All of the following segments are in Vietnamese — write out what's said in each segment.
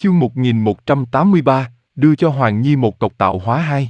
Chương 1183, đưa cho Hoàng Nhi một cọc tạo hóa 2.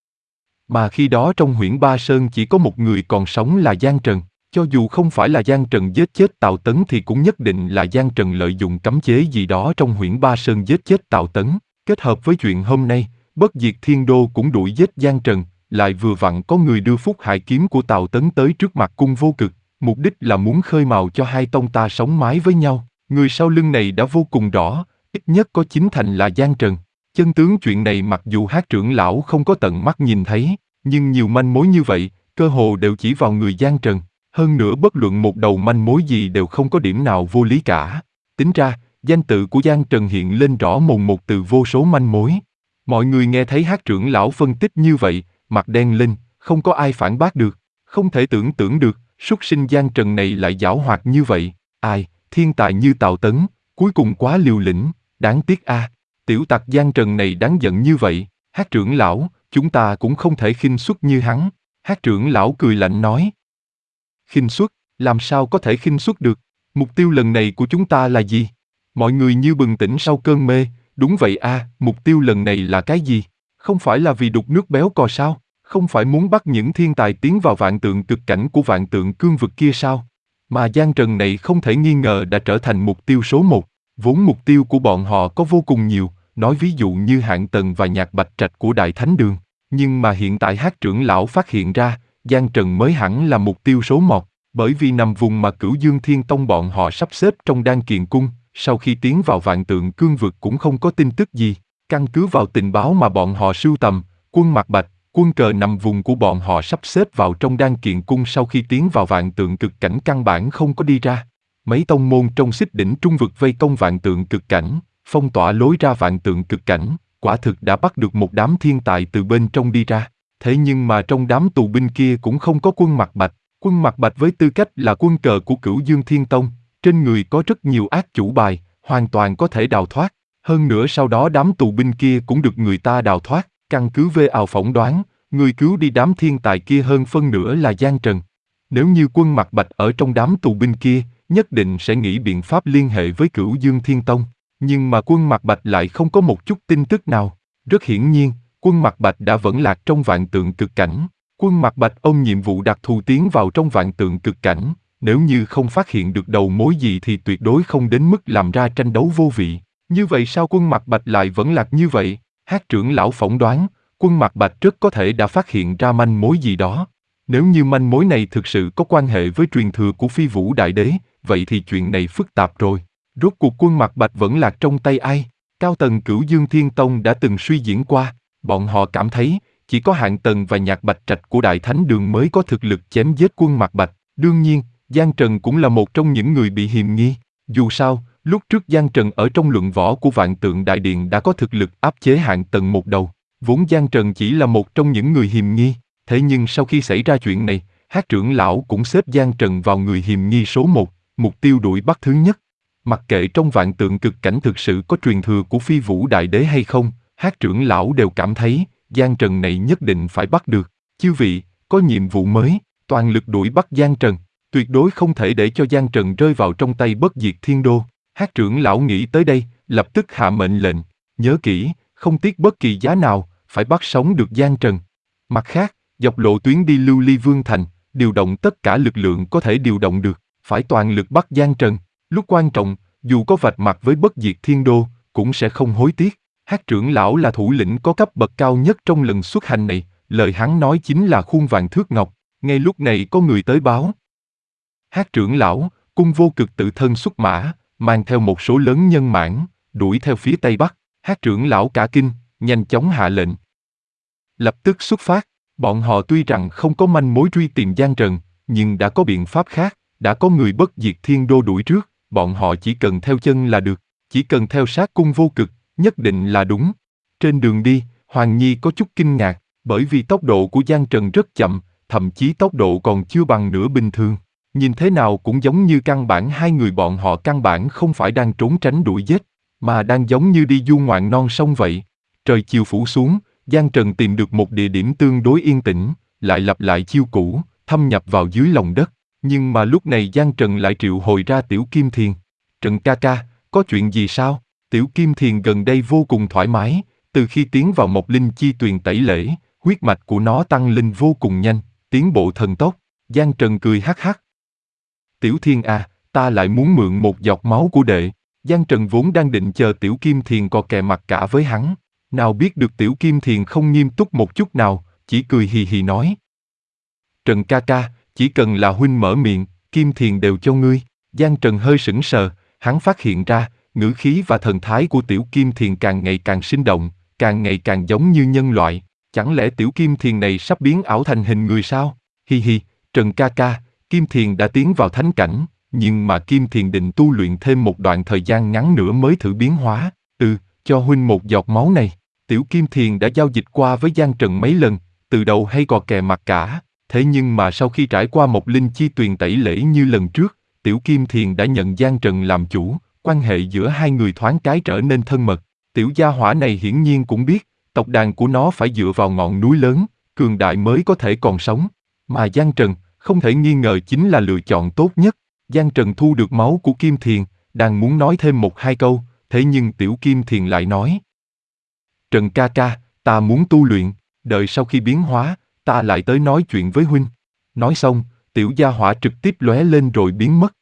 Mà khi đó trong Huyễn Ba Sơn chỉ có một người còn sống là Giang Trần. Cho dù không phải là Giang Trần giết chết Tào Tấn thì cũng nhất định là Giang Trần lợi dụng cấm chế gì đó trong Huyễn Ba Sơn giết chết Tào Tấn. Kết hợp với chuyện hôm nay, Bất Diệt Thiên Đô cũng đuổi giết Giang Trần, lại vừa vặn có người đưa Phúc Hải kiếm của Tào Tấn tới trước mặt Cung Vô Cực, mục đích là muốn khơi mào cho hai tông ta sống mái với nhau. Người sau lưng này đã vô cùng rõ, ít nhất có chín thành là Giang Trần. Chân tướng chuyện này mặc dù Hắc trưởng lão không có tận mắt nhìn thấy, nhưng nhiều manh mối như vậy, cơ hồ đều chỉ vào người Giang Trần. Hơn nữa bất luận một đầu manh mối gì đều không có điểm nào vô lý cả. Tính ra, danh tự của Giang Trần hiện lên rõ mồn một từ vô số manh mối. Mọi người nghe thấy Hắc trưởng lão phân tích như vậy, mặt đen lên, không có ai phản bác được. Không thể tưởng tượng được, súc sinh Giang Trần này lại giảo hoạt như vậy. Ai, thiên tài như Tào Tấn, cuối cùng quá liều lĩnh, đáng tiếc a. Tiểu tặc Giang Trần này đáng giận như vậy. Hắc trưởng lão, chúng ta cũng không thể khinh suất như hắn. Hắc trưởng lão cười lạnh nói. Khinh suất, làm sao có thể khinh suất được? Mục tiêu lần này của chúng ta là gì? Mọi người như bừng tỉnh sau cơn mê. Đúng vậy a, mục tiêu lần này là cái gì? Không phải là vì đục nước béo cò sao? Không phải muốn bắt những thiên tài tiến vào vạn tượng cực cảnh của vạn tượng cương vực kia sao? Mà Giang Trần này không thể nghi ngờ đã trở thành mục tiêu số 1. Vốn mục tiêu của bọn họ có vô cùng nhiều, nói ví dụ như Hạng Tần và Nhạc Bạch Trạch của Đại Thánh Đường. Nhưng mà hiện tại Hắc trưởng lão phát hiện ra, Giang Trần mới hẳn là mục tiêu số 1, bởi vì nằm vùng mà Cửu Dương Thiên Tông bọn họ sắp xếp trong Đan Kiền Cung, sau khi tiến vào vạn tượng cương vực cũng không có tin tức gì. Căn cứ vào tình báo mà bọn họ sưu tầm, quân Mạc Bạch, quân cờ nằm vùng của bọn họ sắp xếp vào trong Đan Kiền Cung sau khi tiến vào vạn tượng cực cảnh căn bản không có đi ra. Mấy tông môn trong Xích Đỉnh Trung vực vây công vạn tượng cực cảnh, phong tỏa lối ra vạn tượng cực cảnh, quả thực đã bắt được một đám thiên tài từ bên trong đi ra. Thế nhưng mà trong đám tù binh kia cũng không có quân Mạc Bạch. Quân Mạc Bạch với tư cách là quân cờ của Cửu Dương Thiên Tông, trên người có rất nhiều ác chủ bài, hoàn toàn có thể đào thoát. Hơn nữa sau đó đám tù binh kia cũng được người ta đào thoát. Căn cứ vào phỏng đoán, người cứu đi đám thiên tài kia hơn phân nửa là Giang Trần. Nếu như quân Mạc Bạch ở trong đám tù binh kia, nhất định sẽ nghĩ biện pháp liên hệ với Cửu Dương Thiên Tông. Nhưng mà quân Mạc Bạch lại không có một chút tin tức nào. Rất hiển nhiên, quân Mạc Bạch đã vẫn lạc trong vạn tượng cực cảnh. Quân Mạc Bạch ôm nhiệm vụ đặc thù tiến vào trong vạn tượng cực cảnh. Nếu như không phát hiện được đầu mối gì thì tuyệt đối không đến mức làm ra tranh đấu vô vị. Như vậy sao quân Mạc Bạch lại vẫn lạc như vậy? Hắc trưởng lão phỏng đoán, quân Mạc Bạch rất có thể đã phát hiện ra manh mối gì đó. Nếu như manh mối này thực sự có quan hệ với truyền thừa của Phi Vũ Đại Đế, vậy thì chuyện này phức tạp rồi. Rốt cuộc quân Mạc Bạch vẫn lạc trong tay ai? Cao tầng Cửu Dương Thiên Tông đã từng suy diễn qua, bọn họ cảm thấy chỉ có Hạng Tần và Nhạc Bạch Trạch của Đại Thánh Đường mới có thực lực chém giết quân Mạc Bạch. Đương nhiên, Giang Trần cũng là một trong những người bị hiềm nghi. Dù sao, lúc trước Giang Trần ở trong luận võ của Vạn Tượng Đại Điện đã có thực lực áp chế Hạng Tần một đầu. Vốn Giang Trần chỉ là một trong những người hiềm nghi. Thế nhưng sau khi xảy ra chuyện này, Hắc trưởng lão cũng xếp Giang Trần vào người hiềm nghi số 1, mục tiêu đuổi bắt thứ nhất. Mặc kệ trong vạn tượng cực cảnh thực sự có truyền thừa của Phi Vũ Đại Đế hay không, Hắc trưởng lão đều cảm thấy Giang Trần này nhất định phải bắt được. Chư vị, có nhiệm vụ mới, toàn lực đuổi bắt Giang Trần, tuyệt đối không thể để cho Giang Trần rơi vào trong tay Bất Diệt Thiên Đô. Hắc trưởng lão nghĩ tới đây, lập tức hạ mệnh lệnh, nhớ kỹ, không tiếc bất kỳ giá nào, phải bắt sống được Giang Trần. Mặt khác, dọc lộ tuyến đi Lưu Ly Vương Thành, điều động tất cả lực lượng có thể điều động được, phải toàn lực bắt Giang Trần. Lúc quan trọng, dù có vạch mặt với Bất Diệt Thiên Đô, cũng sẽ không hối tiếc. Hắc trưởng lão là thủ lĩnh có cấp bậc cao nhất trong lần xuất hành này, lời hắn nói chính là khuôn vàng thước ngọc. Ngay lúc này có người tới báo. Hắc trưởng lão, Cung Vô Cực tự thân xuất mã, mang theo một số lớn nhân mã, đuổi theo phía tây bắc. Hắc trưởng lão cả kinh, nhanh chóng hạ lệnh. Lập tức xuất phát. Bọn họ tuy rằng không có manh mối truy tìm Giang Trần, nhưng đã có biện pháp khác, đã có người Bất Diệt Thiên Đô đuổi trước, bọn họ chỉ cần theo chân là được, chỉ cần theo sát Cung Vô Cực, nhất định là đúng. Trên đường đi, Hoàng Nhi có chút kinh ngạc, bởi vì tốc độ của Giang Trần rất chậm, thậm chí tốc độ còn chưa bằng nửa bình thường. Nhìn thế nào cũng giống như căn bản hai người bọn họ căn bản không phải đang trốn tránh đuổi giết, mà đang giống như đi du ngoạn non sông vậy. Trời chiều phủ xuống, Giang Trần tìm được một địa điểm tương đối yên tĩnh, lại lặp lại chiêu cũ, thâm nhập vào dưới lòng đất. Nhưng mà lúc này Giang Trần lại triệu hồi ra Tiểu Kim Thiền. Trần ca ca, có chuyện gì sao? Tiểu Kim Thiền gần đây vô cùng thoải mái, từ khi tiến vào Mộc Linh Chi Tuyền tẩy lễ, huyết mạch của nó tăng lên vô cùng nhanh, tiến bộ thần tốc. Giang Trần cười hắc hắc. Tiểu Thiên à, ta lại muốn mượn một giọt máu của đệ. Giang Trần vốn đang định chờ Tiểu Kim Thiền cò kè mặt cả với hắn. Nào biết được Tiểu Kim Thiền không nghiêm túc một chút nào, chỉ cười hì hì nói. Trần ca ca, chỉ cần là huynh mở miệng, Kim Thiền đều cho ngươi. Giang Trần hơi sững sờ, hắn phát hiện ra, ngữ khí và thần thái của Tiểu Kim Thiền càng ngày càng sinh động, càng ngày càng giống như nhân loại. Chẳng lẽ Tiểu Kim Thiền này sắp biến ảo thành hình người sao? Hi hi, Trần ca ca, Kim Thiền đã tiến vào thánh cảnh, nhưng mà Kim Thiền định tu luyện thêm một đoạn thời gian ngắn nữa mới thử biến hóa. Cho huynh một giọt máu này. Tiểu Kim Thiền đã giao dịch qua với Giang Trần mấy lần, từ đầu hay gò kè mặt cả. Thế nhưng mà sau khi trải qua một linh chi tuyền tẩy lễ như lần trước, Tiểu Kim Thiền đã nhận Giang Trần làm chủ, quan hệ giữa hai người thoáng cái trở nên thân mật. Tiểu gia hỏa này hiển nhiên cũng biết, tộc đàn của nó phải dựa vào ngọn núi lớn, cường đại mới có thể còn sống. Mà Giang Trần, không thể nghi ngờ chính là lựa chọn tốt nhất. Giang Trần thu được máu của Kim Thiền, đang muốn nói thêm một hai câu, thế nhưng Tiểu Kim Thiền lại nói. Trần ca ca, ta muốn tu luyện, đợi sau khi biến hóa, ta lại tới nói chuyện với huynh. Nói xong, tiểu gia hỏa trực tiếp lóe lên rồi biến mất.